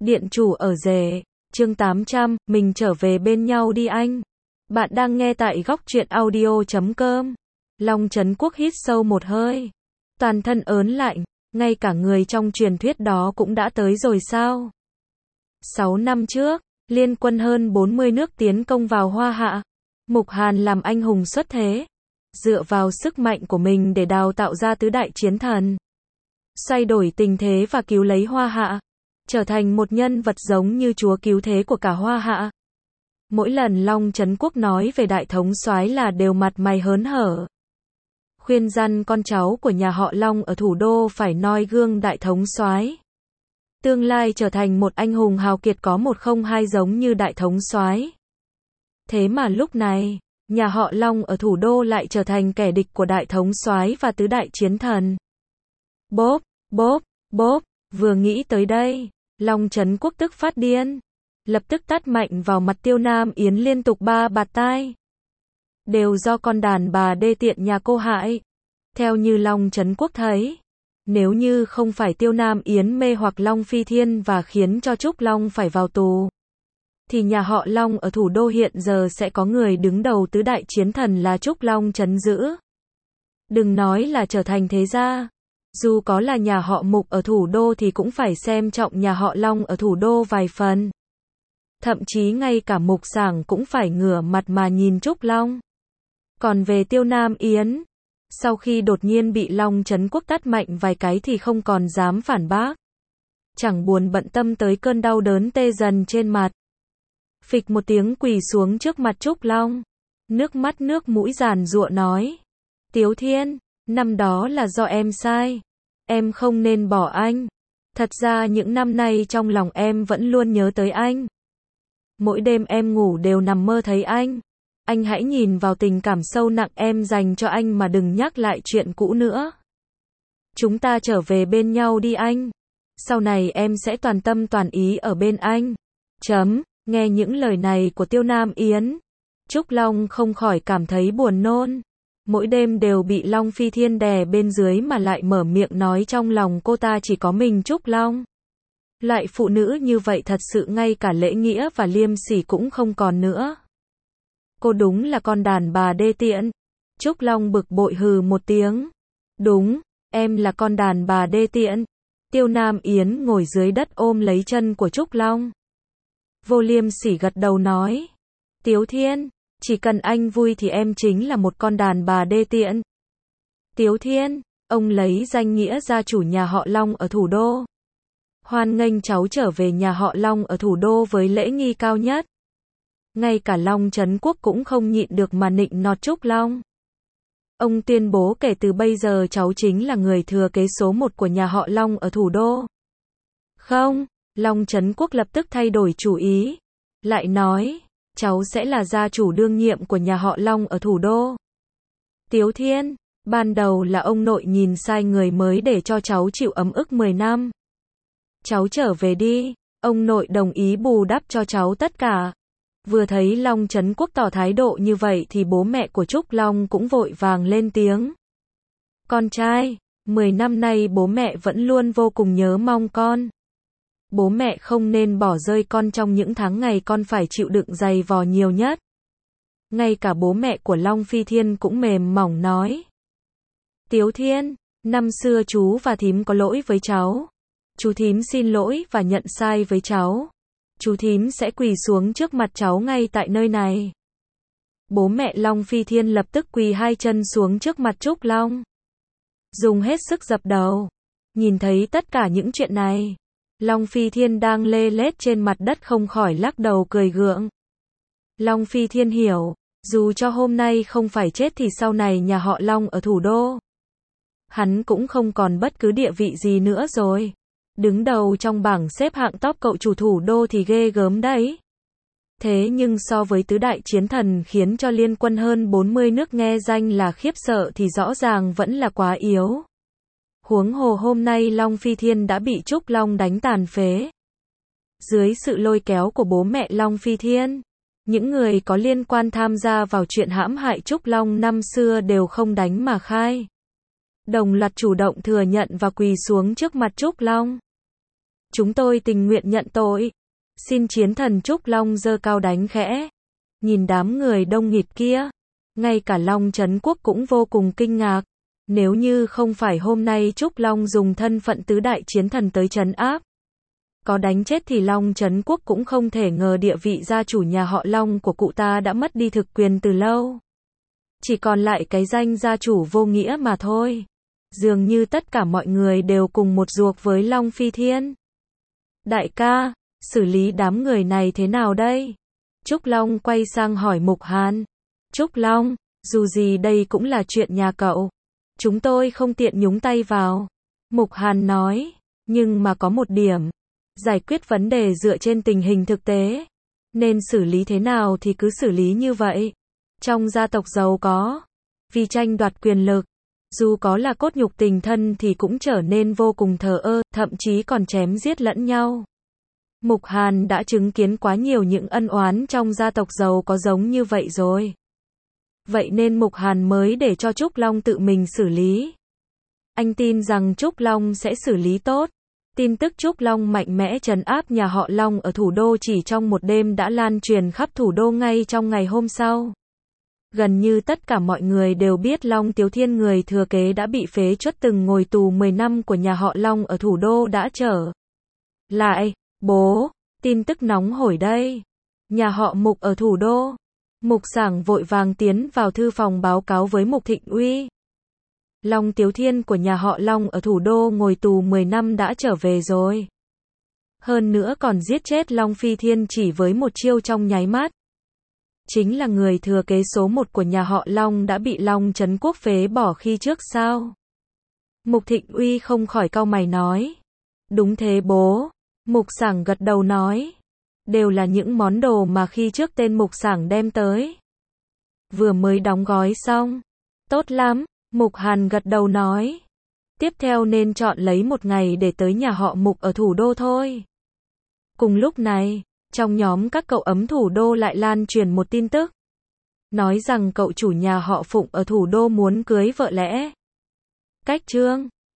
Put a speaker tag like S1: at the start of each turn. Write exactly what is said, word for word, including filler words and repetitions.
S1: Điện chủ ở rể, chương tám trăm, mình trở về bên nhau đi anh. Bạn đang nghe tại góc truyện audio chấm com. Long Trấn Quốc hít sâu một hơi. Toàn thân ớn lạnh, ngay cả người trong truyền thuyết đó cũng đã tới rồi sao? Sáu năm trước, liên quân hơn bốn mươi nước tiến công vào Hoa Hạ. Mục Hàn làm anh hùng xuất thế. Dựa vào sức mạnh của mình để đào tạo ra tứ đại chiến thần. Xoay đổi tình thế và cứu lấy Hoa Hạ. Trở thành một nhân vật giống như chúa cứu thế của cả Hoa Hạ. Mỗi lần Long Trấn Quốc nói về đại thống soái là đều mặt mày hớn hở. Khuyên răn con cháu của nhà họ Long ở thủ đô phải noi gương đại thống soái. Tương lai trở thành một anh hùng hào kiệt có một không hai giống như đại thống soái. Thế mà lúc này, nhà họ Long ở thủ đô lại trở thành kẻ địch của đại thống soái và tứ đại chiến thần. Bốp, bốp, bốp, vừa nghĩ tới đây, Long Trấn Quốc tức phát điên. Lập tức tát mạnh vào mặt Tiêu Nam Yến liên tục ba bạt tai. Đều do con đàn bà đê tiện nhà cô hại. Theo như Long Trấn Quốc thấy, nếu như không phải Tiêu Nam Yến mê hoặc Long Phi Thiên và khiến cho Trúc Long phải vào tù, thì nhà họ Long ở thủ đô hiện giờ sẽ có người đứng đầu tứ đại chiến thần là Trúc Long trấn giữ. Đừng nói là trở thành thế gia. Dù có là nhà họ Mục ở thủ đô thì cũng phải xem trọng nhà họ Long ở thủ đô vài phần. Thậm chí ngay cả Mục Sảng cũng phải ngửa mặt mà nhìn Trúc Long. Còn về Tiêu Nam Yến, sau khi đột nhiên bị Long Trấn Quốc tát mạnh vài cái thì không còn dám phản bác. Chẳng buồn bận tâm tới cơn đau đớn tê dần trên mặt. Phịch một tiếng quỳ xuống trước mặt Trúc Long. Nước mắt nước mũi giàn giụa nói. Tiếu Thiên, năm đó là do em sai. Em không nên bỏ anh. Thật ra những năm nay trong lòng em vẫn luôn nhớ tới anh. Mỗi đêm em ngủ đều nằm mơ thấy anh. Anh hãy nhìn vào tình cảm sâu nặng em dành cho anh mà đừng nhắc lại chuyện cũ nữa. Chúng ta trở về bên nhau đi anh. Sau này em sẽ toàn tâm toàn ý ở bên anh. Chấm, nghe những lời này của Tiêu Nam Yến, Trúc Long không khỏi cảm thấy buồn nôn. Mỗi đêm đều bị Long Phi Thiên đè bên dưới mà lại mở miệng nói trong lòng cô ta chỉ có mình Trúc Long. Loại phụ nữ như vậy thật sự ngay cả lễ nghĩa và liêm sỉ cũng không còn nữa. Cô đúng là con đàn bà đê tiện. Trúc Long bực bội hừ một tiếng. Đúng, em là con đàn bà đê tiện. Tiêu Nam Yến ngồi dưới đất ôm lấy chân của Trúc Long. Vô liêm sỉ gật đầu nói. Tiếu Thiên, chỉ cần anh vui thì em chính là một con đàn bà đê tiện. Tiếu Thiên, ông lấy danh nghĩa gia chủ nhà họ Long ở thủ đô. Hoan nghênh cháu trở về nhà họ Long ở thủ đô với lễ nghi cao nhất. Ngay cả Long Trấn Quốc cũng không nhịn được mà nịnh nọt Trúc Long. Ông tuyên bố kể từ bây giờ cháu chính là người thừa kế số một của nhà họ Long ở thủ đô. Không, Long Trấn Quốc lập tức thay đổi chủ ý. Lại nói, cháu sẽ là gia chủ đương nhiệm của nhà họ Long ở thủ đô. Tiếu Thiên, ban đầu là ông nội nhìn sai người mới để cho cháu chịu ấm ức mười năm. Cháu trở về đi, ông nội đồng ý bù đắp cho cháu tất cả. Vừa thấy Long Trấn Quốc tỏ thái độ như vậy thì bố mẹ của Trúc Long cũng vội vàng lên tiếng. Con trai, mười năm nay bố mẹ vẫn luôn vô cùng nhớ mong con. Bố mẹ không nên bỏ rơi con trong những tháng ngày con phải chịu đựng dày vò nhiều nhất. Ngay cả bố mẹ của Long Phi Thiên cũng mềm mỏng nói. Tiếu Thiên, năm xưa chú và thím có lỗi với cháu. Chú thím xin lỗi và nhận sai với cháu. Chú thím sẽ quỳ xuống trước mặt cháu ngay tại nơi này. Bố mẹ Long Phi Thiên lập tức quỳ hai chân xuống trước mặt Trúc Long. Dùng hết sức dập đầu. Nhìn thấy tất cả những chuyện này, Long Phi Thiên đang lê lết trên mặt đất không khỏi lắc đầu cười gượng. Long Phi Thiên hiểu, dù cho hôm nay không phải chết thì sau này nhà họ Long ở thủ đô, hắn cũng không còn bất cứ địa vị gì nữa rồi. Đứng đầu trong bảng xếp hạng top cậu chủ thủ đô thì ghê gớm đấy. Thế nhưng so với tứ đại chiến thần khiến cho liên quân hơn bốn mươi nước nghe danh là khiếp sợ thì rõ ràng vẫn là quá yếu. Huống hồ hôm nay Long Phi Thiên đã bị Trúc Long đánh tàn phế. Dưới sự lôi kéo của bố mẹ Long Phi Thiên, những người có liên quan tham gia vào chuyện hãm hại Trúc Long năm xưa đều không đánh mà khai. Đồng loạt chủ động thừa nhận và quỳ xuống trước mặt Trúc Long. Chúng tôi tình nguyện nhận tội. Xin chiến thần Trúc Long giơ cao đánh khẽ. Nhìn đám người đông nghịt kia. Ngay cả Long Trấn Quốc cũng vô cùng kinh ngạc. Nếu như không phải hôm nay Trúc Long dùng thân phận tứ đại chiến thần tới trấn áp. Có đánh chết thì Long Trấn Quốc cũng không thể ngờ địa vị gia chủ nhà họ Long của cụ ta đã mất đi thực quyền từ lâu. Chỉ còn lại cái danh gia chủ vô nghĩa mà thôi. Dường như tất cả mọi người đều cùng một ruột với Long Phi Thiên. Đại ca, xử lý đám người này thế nào đây? Trúc Long quay sang hỏi Mục Hàn. Trúc Long, dù gì đây cũng là chuyện nhà cậu. Chúng tôi không tiện nhúng tay vào. Mục Hàn nói, nhưng mà có một điểm. Giải quyết vấn đề dựa trên tình hình thực tế. Nên xử lý thế nào thì cứ xử lý như vậy. Trong gia tộc giàu có, vì tranh đoạt quyền lực, dù có là cốt nhục tình thân thì cũng trở nên vô cùng thờ ơ, thậm chí còn chém giết lẫn nhau. Mục Hàn đã chứng kiến quá nhiều những ân oán trong gia tộc giàu có giống như vậy rồi. Vậy nên Mục Hàn mới để cho Trúc Long tự mình xử lý. Anh tin rằng Trúc Long sẽ xử lý tốt. Tin tức Trúc Long mạnh mẽ trấn áp nhà họ Long ở thủ đô chỉ trong một đêm đã lan truyền khắp thủ đô ngay trong ngày hôm sau. Gần như tất cả mọi người đều biết Long Tiếu Thiên người thừa kế đã bị phế truất từng ngồi tù mười năm của nhà họ Long ở thủ đô đã trở lại. Bố, tin tức nóng hổi đây. Nhà họ Mục ở thủ đô. Mục Sảng vội vàng tiến vào thư phòng báo cáo với Mục Thịnh Uy. Long Tiếu Thiên của nhà họ Long ở thủ đô ngồi tù mười năm đã trở về rồi. Hơn nữa còn giết chết Long Phi Thiên chỉ với một chiêu trong nháy mắt. Chính là người thừa kế số một của nhà họ Long đã bị Long Trấn Quốc phế bỏ khi trước sao? Mục Thịnh Uy không khỏi cau mày nói. Đúng thế bố. Mục Sảng gật đầu nói. Đều là những món đồ mà khi trước tên Mục Sảng đem tới. Vừa mới đóng gói xong. Tốt lắm. Mục Hàn gật đầu nói. Tiếp theo nên chọn lấy một ngày để tới nhà họ Mục ở thủ đô thôi. Cùng lúc này, trong nhóm các cậu ấm thủ đô lại lan truyền một tin tức. Nói rằng cậu chủ nhà họ Phụng ở thủ đô muốn cưới vợ lẽ. Cách Trương.